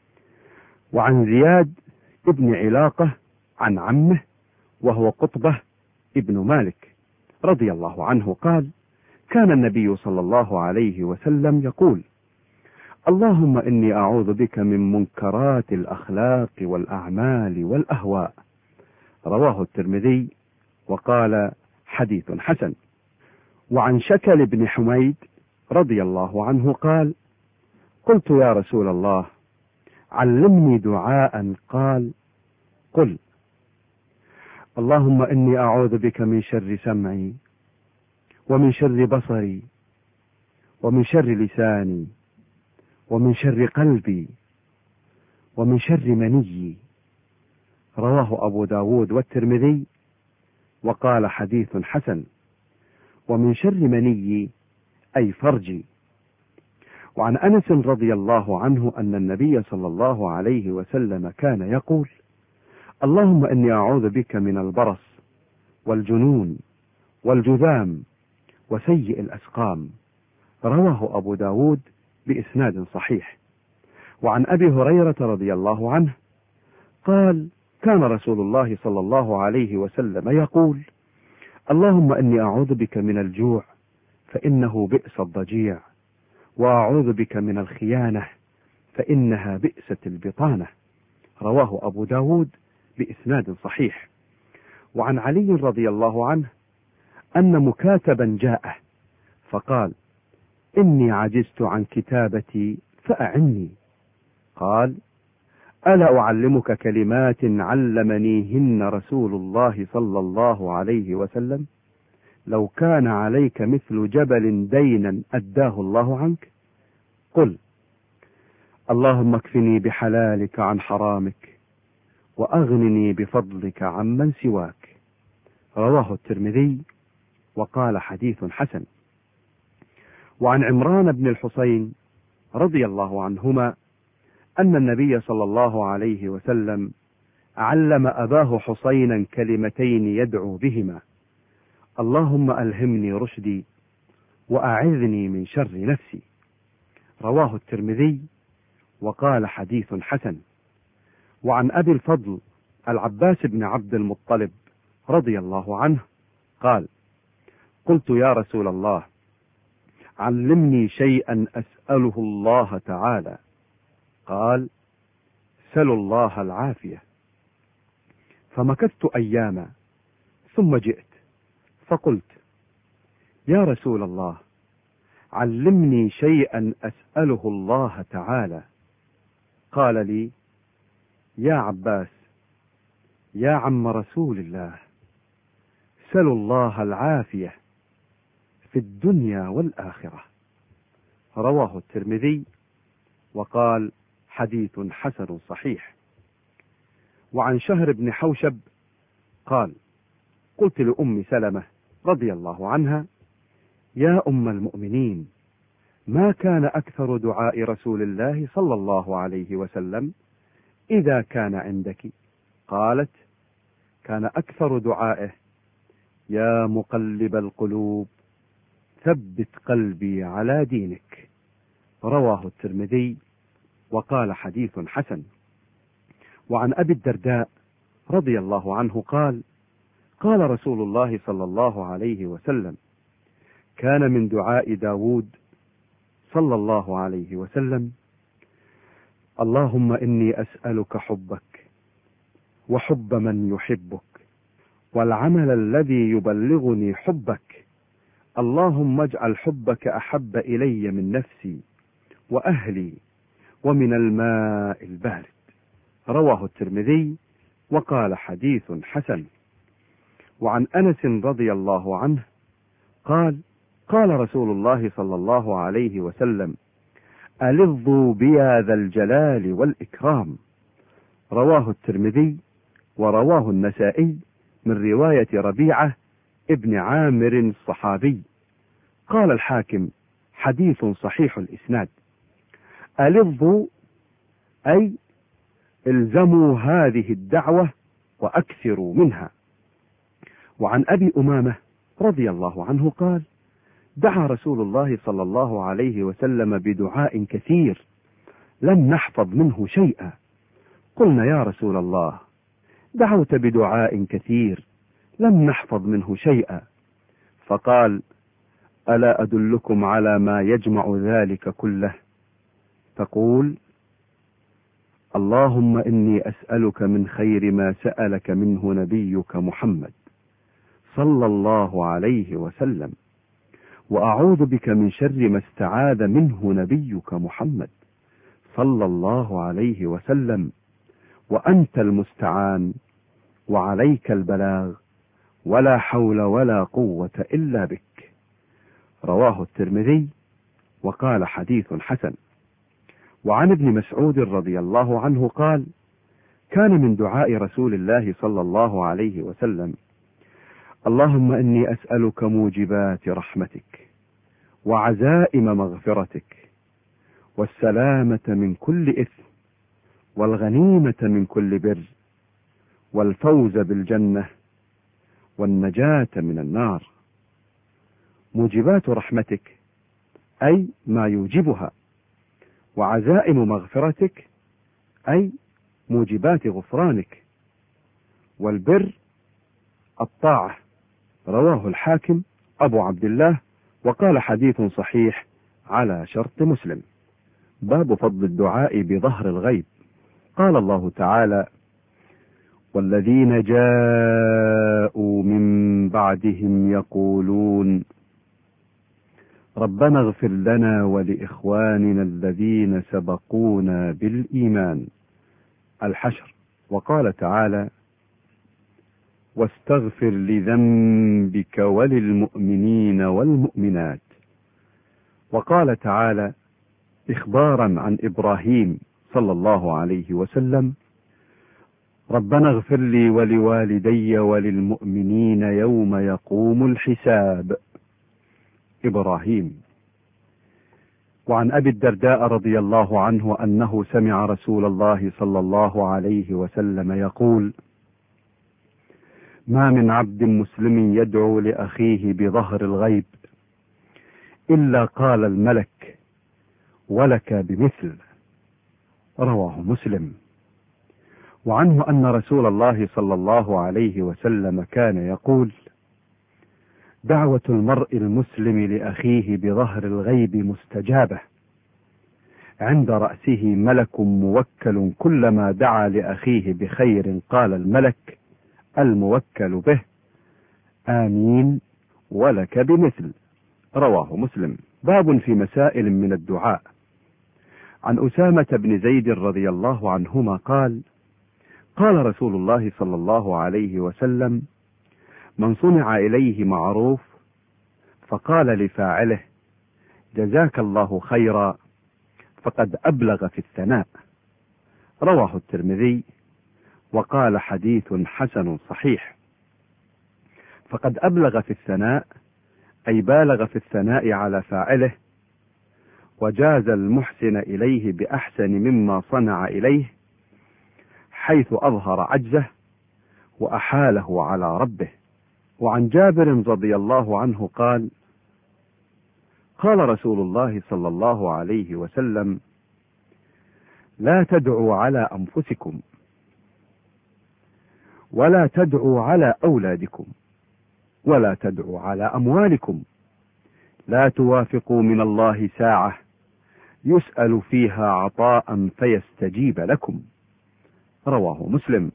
وعن زياد ابن علاقة عن عمه وهو قطبة ابن مالك رضي الله عنه قال: كان النبي صلى الله عليه وسلم يقول: اللهم إني أعوذ بك من منكرات الأخلاق والأعمال والأهواء. رواه الترمذي وقال حديث حسن. وعن شكل بن حميد رضي الله عنه قال: قلت يا رسول الله علمني دعاء. قال: قل: اللهم إني أعوذ بك من شر سمعي ومن شر بصري ومن شر لساني ومن شر قلبي ومن شر منيي. رواه أبو داود والترمذي وقال حديث حسن. ومن شر منيي أي فرجي. وعن أنس رضي الله عنه أن النبي صلى الله عليه وسلم كان يقول: اللهم إني أعوذ بك من البرص والجنون والجذام وسيء الأسقام. رواه أبو داود بإسناد صحيح. وعن أبي هريرة رضي الله عنه قال: كان رسول الله صلى الله عليه وسلم يقول: اللهم إني أعوذ بك من الجوع فإنه بئس الضجيع، وأعوذ بك من الخيانة فإنها بئست البطانة. رواه أبو داود بإسناد صحيح. وعن علي رضي الله عنه أن مكاتبا جاءه فقال: إني عجزت عن كتابتي فأعني. قال: ألا أعلمك كلمات علمنيهن رسول الله صلى الله عليه وسلم؟ لو كان عليك مثل جبل دينا أداه الله عنك. قل: اللهم اكفني بحلالك عن حرامك وأغنني بفضلك عمن سواك. رواه الترمذي وقال حديث حسن. وعن عمران بن الحصين رضي الله عنهما أن النبي صلى الله عليه وسلم علم أباه حصينا كلمتين يدعو بهما: اللهم ألهمني رشدي وأعذني من شر نفسي. رواه الترمذي وقال حديث حسن. وعن أبي الفضل العباس بن عبد المطلب رضي الله عنه قال: قلت يا رسول الله علمني شيئا أسأله الله تعالى. قال: سلوا الله العافية. فمكثت أياما ثم جئت فقلت: يا رسول الله علمني شيئا أسأله الله تعالى. قال لي: يا عباس يا عم رسول الله، سلوا الله العافية في الدنيا والآخرة. رواه الترمذي وقال حديث حسن صحيح. وعن شهر بن حوشب قال: قلت لأم سلمة رضي الله عنها: يا أم المؤمنين، ما كان أكثر دعاء رسول الله صلى الله عليه وسلم إذا كان عندك؟ قالت: كان أكثر دعائه: يا مقلب القلوب ثبت قلبي على دينك. رواه الترمذي وقال حديث حسن. وعن أبي الدرداء رضي الله عنه قال: قال رسول الله صلى الله عليه وسلم: كان من دعاء داود صلى الله عليه وسلم: اللهم إني أسألك حبك وحب من يحبك والعمل الذي يبلغني حبك، اللهم اجعل حبك أحب إلي من نفسي وأهلي ومن الماء البارد. رواه الترمذي وقال حديث حسن. وعن أنس رضي الله عنه قال: قال رسول الله صلى الله عليه وسلم: ألظوا بيا ذا الجلال والإكرام. رواه الترمذي ورواه النسائي من رواية ربيعة ابن عامر الصحابي. قال الحاكم: حديث صحيح الإسناد. ألظوا أي الزموا هذه الدعوة وأكثروا منها. وعن أبي أمامة رضي الله عنه قال: دعا رسول الله صلى الله عليه وسلم بدعاء كثير لم نحفظ منه شيئا. قلنا: يا رسول الله، دعوت بدعاء كثير لم نحفظ منه شيئا. فقال: ألا أدلكم على ما يجمع ذلك كله؟ تقول: اللهم إني أسألك من خير ما سألك منه نبيك محمد صلى الله عليه وسلم، وأعوذ بك من شر ما استعاذ منه نبيك محمد صلى الله عليه وسلم، وأنت المستعان وعليك البلاغ ولا حول ولا قوة إلا بك. رواه الترمذي وقال حديث حسن. وعن ابن مسعود رضي الله عنه قال: كان من دعاء رسول الله صلى الله عليه وسلم: اللهم إني أسألك موجبات رحمتك وعزائم مغفرتك والسلامة من كل إثم والغنيمة من كل بر والفوز بالجنة والنجاة من النار. موجبات رحمتك أي ما يوجبها، وعزائم مغفرتك أي موجبات غفرانك، والبر الطاعة. رواه الحاكم أبو عبد الله وقال حديث صحيح على شرط مسلم. باب فضل الدعاء بظهر الغيب. قال الله تعالى: والذين جاءوا من بعدهم يقولون ربنا اغفر لنا ولإخواننا الذين سبقونا بالإيمان. الحشر. وقال تعالى: واستغفر لذنبك وللمؤمنين والمؤمنات. وقال تعالى إخبارا عن إبراهيم صلى الله عليه وسلم: ربنا اغفر لي ولوالدي وللمؤمنين يوم يقوم الحساب. إبراهيم. وعن أبي الدرداء رضي الله عنه أنه سمع رسول الله صلى الله عليه وسلم يقول: ما من عبد مسلم يدعو لأخيه بظهر الغيب إلا قال الملك: ولك بمثل. رواه مسلم. وعنه أن رسول الله صلى الله عليه وسلم كان يقول: دعوة المرء المسلم لأخيه بظهر الغيب مستجابة، عند رأسه ملك موكل، كلما دعا لأخيه بخير قال الملك الموكل به: آمين ولك بمثل. رواه مسلم. باب في مسائل من الدعاء. عن أسامة بن زيد رضي الله عنهما قال: قال رسول الله صلى الله عليه وسلم: من صنع إليه معروف فقال لفاعله: جزاك الله خيرا، فقد أبلغ في الثناء. رواه الترمذي وقال حديث حسن صحيح. فقد أبلغ في الثناء أي بالغ في الثناء على فاعله، وجاز المحسن إليه بأحسن مما صنع إليه، حيث أظهر عجزه وأحاله على ربه. وعن جابر رضي الله عنه قال: قال رسول الله صلى الله عليه وسلم: لا تدعوا على أنفسكم، ولا تدعوا على أولادكم، ولا تدعوا على أموالكم، لا توافقوا من الله ساعة يسأل فيها عطاء فيستجيب لكم. رواه مسلم.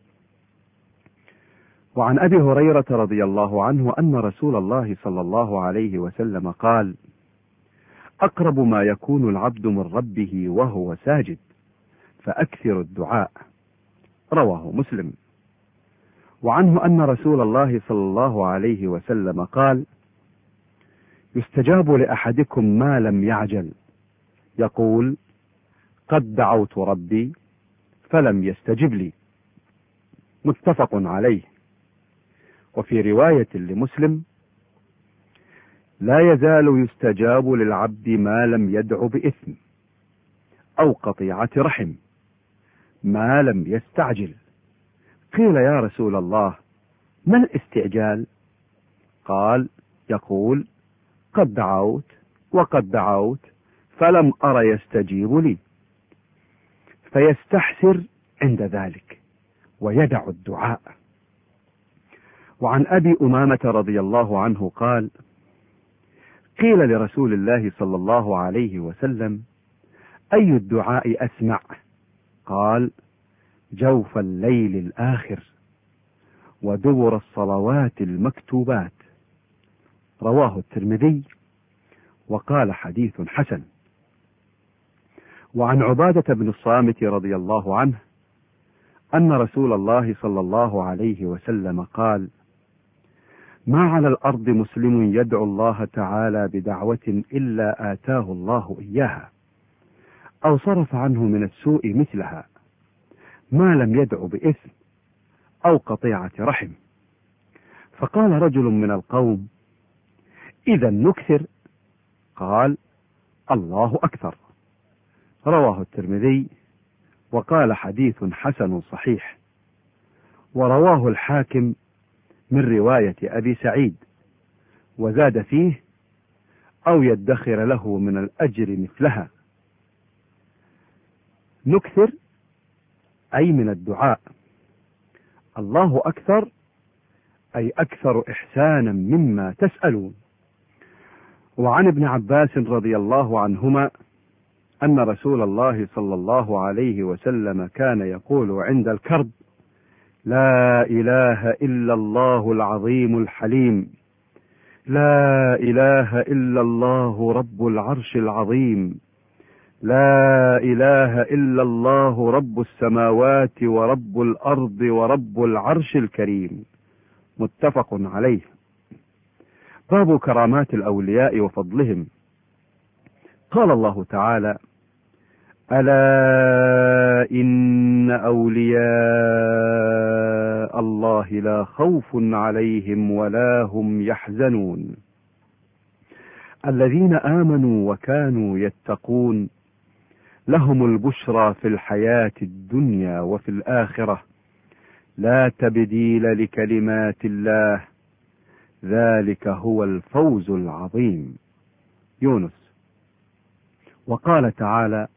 وعن أبي هريرة رضي الله عنه أن رسول الله صلى الله عليه وسلم قال: أقرب ما يكون العبد من ربه وهو ساجد، فأكثر الدعاء. رواه مسلم. وعنه أن رسول الله صلى الله عليه وسلم قال: يستجاب لأحدكم ما لم يعجل، يقول: قد دعوت ربي فلم يستجب لي. متفق عليه. وفي رواية لمسلم: لا يزال يستجاب للعبد ما لم يدع بإثم أو قطيعة رحم، ما لم يستعجل. قيل: يا رسول الله، ما الاستعجال؟ قال: يقول: قد دعوت وقد دعوت فلم أر يستجيب لي، فيستحسر عند ذلك ويدع الدعاء. وعن أبي أمامة رضي الله عنه قال: قيل لرسول الله صلى الله عليه وسلم: أي الدعاء أسمع؟ قال: جوف الليل الآخر ودبر الصلوات المكتوبات. رواه الترمذي وقال: حديث حسن. وعن عبادة بن الصامت رضي الله عنه أن رسول الله صلى الله عليه وسلم قال: ما على الأرض مسلم يدعو الله تعالى بدعوة إلا آتاه الله إياها، أو صرف عنه من السوء مثلها، ما لم يدع بإثم أو قطيعة رحم. فقال رجل من القوم: إذا نكثر؟ قال: الله أكثر. رواه الترمذي وقال: حديث حسن صحيح. ورواه الحاكم من رواية أبي سعيد، وزاد فيه: أو يدخر له من الأجر مثلها. نكثر أي من الدعاء، الله أكثر أي أكثر إحسانا مما تسألون. وعن ابن عباس رضي الله عنهما أن رسول الله صلى الله عليه وسلم كان يقول عند الكرب: لا إله إلا الله العظيم الحليم، لا إله إلا الله رب العرش العظيم، لا إله إلا الله رب السماوات ورب الأرض ورب العرش الكريم. متفق عليه. باب كرامات الأولياء وفضلهم. قال الله تعالى: ألا إن أولياء الله لا خوف عليهم ولا هم يحزنون، الذين آمنوا وكانوا يتقون، لهم البشرى في الحياة الدنيا وفي الآخرة، لا تبديل لكلمات الله، ذلك هو الفوز العظيم. يونس. وقال تعالى: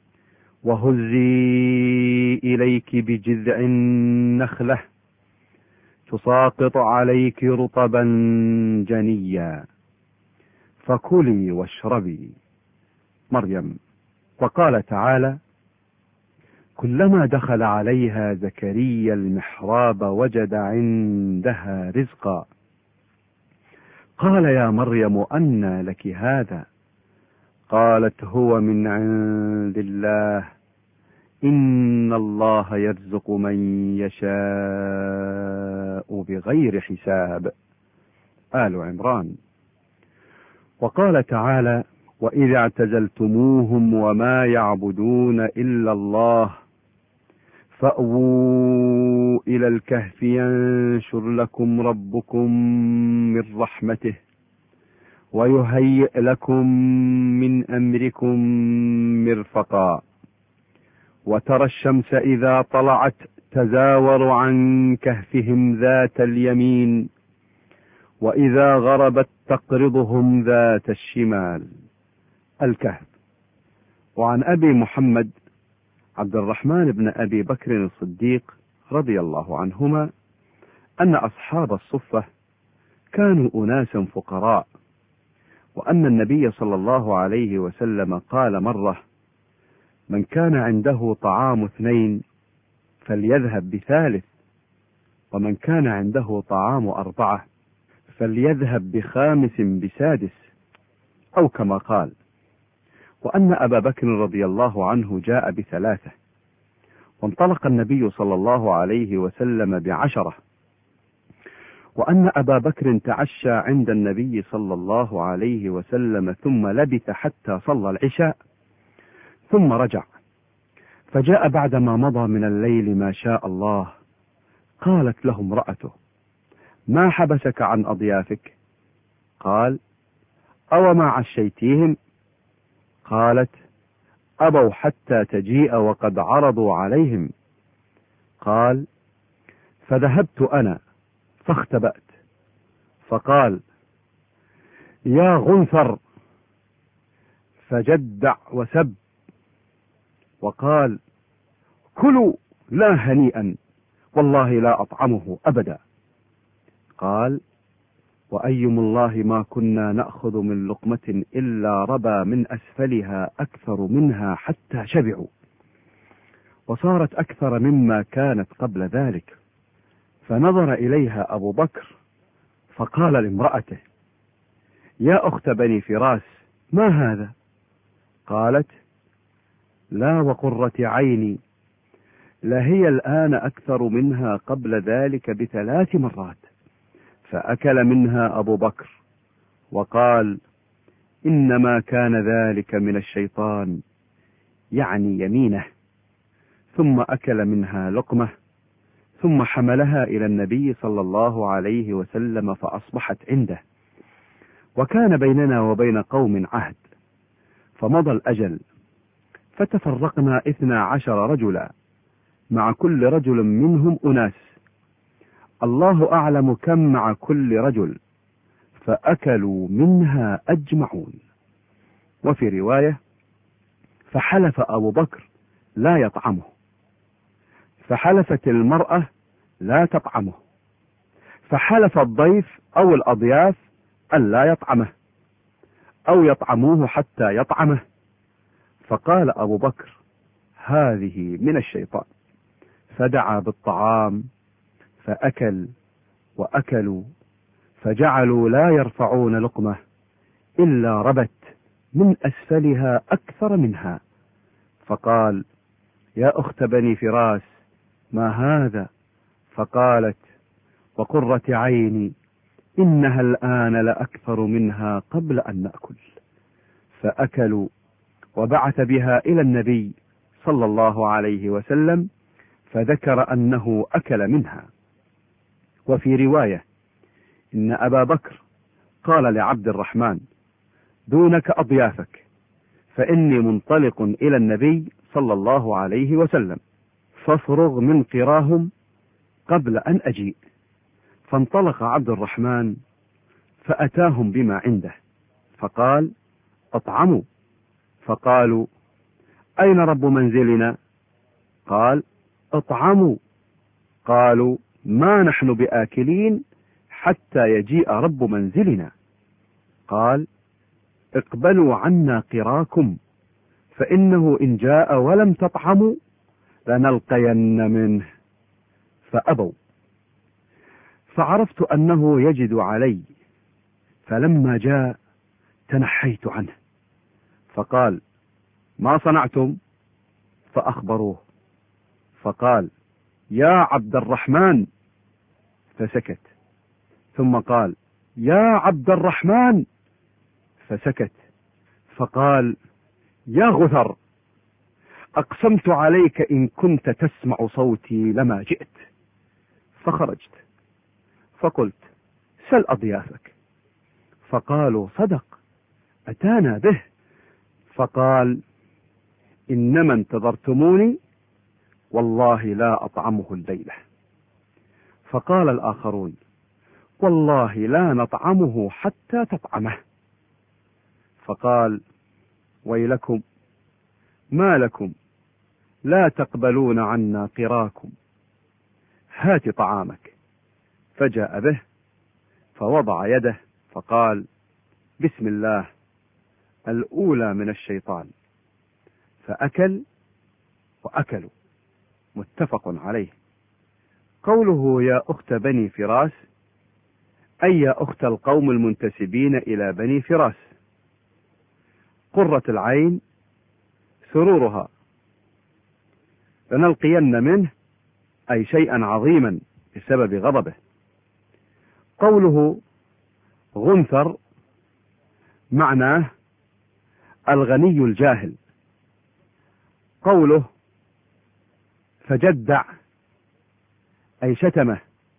وهزي إليك بجذع النخلة تساقط عليك رطبا جنيا فكلي واشربي. مريم. وقال تعالى: كلما دخل عليها زكريا المحراب وجد عندها رزقا، قال يا مريم أنى لك هذا؟ قالت هو من عند الله، إن الله يرزق من يشاء بغير حساب. آل عمران. وقال تعالى: وإذا اعتزلتموهم وما يعبدون إلا الله فأووا إلى الكهف ينشر لكم ربكم من رحمته ويهيئ لكم من أمركم مرفقا. وترى الشمس إذا طلعت تزاور عن كهفهم ذات اليمين، وإذا غربت تقرضهم ذات الشمال. الكهف. وعن أبي محمد عبد الرحمن بن أبي بكر الصديق رضي الله عنهما أن أصحاب الصفة كانوا أناسا فقراء، وأن النبي صلى الله عليه وسلم قال مرة: من كان عنده طعام 2 فليذهب ب3، ومن كان عنده طعام 4 فليذهب ب5 ب6، أو كما قال. وأن أبا بكر رضي الله عنه جاء ب3، وانطلق النبي صلى الله عليه وسلم ب10، وأن أبا بكر تعشى عند النبي صلى الله عليه وسلم ثم لبث حتى صلى العشاء ثم رجع، فجاء بعدما مضى من الليل ما شاء الله. قالت له امرأته: ما حبسك عن أضيافك؟ قال: أو ما عشيتيهم؟ قالت: أبوا حتى تجيء وقد عرضوا عليهم. قال: فذهبت أنا فاختبأت، فقال: يا غنثر، فجدع وسب، وقال: كلوا لا هنيئا، والله لا أطعمه أبدا. قال: وأيم الله ما كنا نأخذ من لقمة إلا ربى من أسفلها أكثر منها حتى شبعوا، وصارت أكثر مما كانت قبل ذلك. فنظر إليها أبو بكر فقال لامرأته: يا أخت بني فراس، ما هذا؟ قالت: لا وقرة عيني، لهي الآن أكثر منها قبل ذلك ب3 مرات. فأكل منها أبو بكر وقال: إنما كان ذلك من الشيطان، يعني يمينه. ثم أكل منها لقمة، ثم حملها إلى النبي صلى الله عليه وسلم فأصبحت عنده. وكان بيننا وبين قوم عهد، فمضى الأجل، فتفرقنا 12 رجلا، مع كل رجل منهم أناس، الله أعلم كم مع كل رجل، فأكلوا منها أجمعون. وفي رواية: فحلف أبو بكر لا يطعمه، فحلفت المرأة لا تطعمه، فحلف الضيف أو الأضياف ألا يطعمه أو يطعموه حتى يطعمه. فقال أبو بكر: هذه من الشيطان. فدعا بالطعام فأكل وأكلوا، فجعلوا لا يرفعون لقمة إلا ربت من أسفلها أكثر منها. فقال: يا أخت بني فراس، ما هذا؟ فقالت: وقرة عيني، إنها الآن لأكثر منها قبل أن نأكل. فأكلوا، وبعث بها إلى النبي صلى الله عليه وسلم، فذكر أنه أكل منها. وفي رواية: إن أبا بكر قال لعبد الرحمن: دونك أضيافك، فإني منطلق إلى النبي صلى الله عليه وسلم، فافرغ من قراهم قبل أن أجيء. فانطلق عبد الرحمن فأتاهم بما عنده، فقال: اطعموا. فقالوا: أين رب منزلنا؟ قال: اطعموا. قالوا: ما نحن بآكلين حتى يجيء رب منزلنا. قال: اقبلوا عنا قراكم، فإنه إن جاء ولم تطعموا لنلقين منه. فأبوا. فعرفت أنه يجد علي، فلما جاء تنحيت عنه، فقال: ما صنعتم؟ فأخبروه، فقال: يا عبد الرحمن. فسكت، ثم قال: يا عبد الرحمن. فسكت، فقال: يا غثر، أقسمت عليك إن كنت تسمع صوتي لما جئت. فخرجت، فقلت: سل أضيافك. فقالوا صدق أتانا به. فقال إنما انتظرتموني والله لا أطعمه الليلة. فقال الآخرون والله لا نطعمه حتى تطعمه. فقال ويلكم ما لكم لا تقبلون عنا قراكم، هات طعامك. فجاء به فوضع يده فقال بسم الله الأولى من الشيطان، فأكل وأكلوا. متفق عليه. قوله يا أخت بني فراس أي يا أخت القوم المنتسبين إلى بني فراس، قرة العين سرورها، لنلقين منه أي شيئا عظيما بسبب غضبه. قوله غنثر معناه الغني الجاهل. قوله فجدع أي شتمه،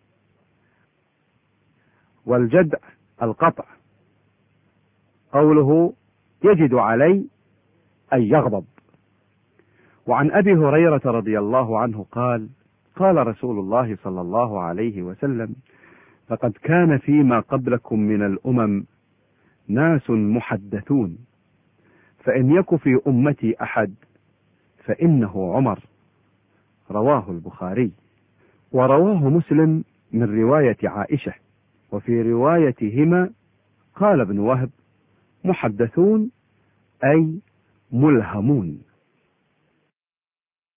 والجدع القطع. قوله يجد علي أي يغضب. وعن أبي هريرة رضي الله عنه قال قال رسول الله صلى الله عليه وسلم لقد كان فيما قبلكم من الأمم ناس محدثون، فإن يك في أمتي أحد فإنه عمر. رواه البخاري. ورواه مسلم من رواية عائشة. وفي روايتهما قال ابن وهب محدثون أي ملهمون.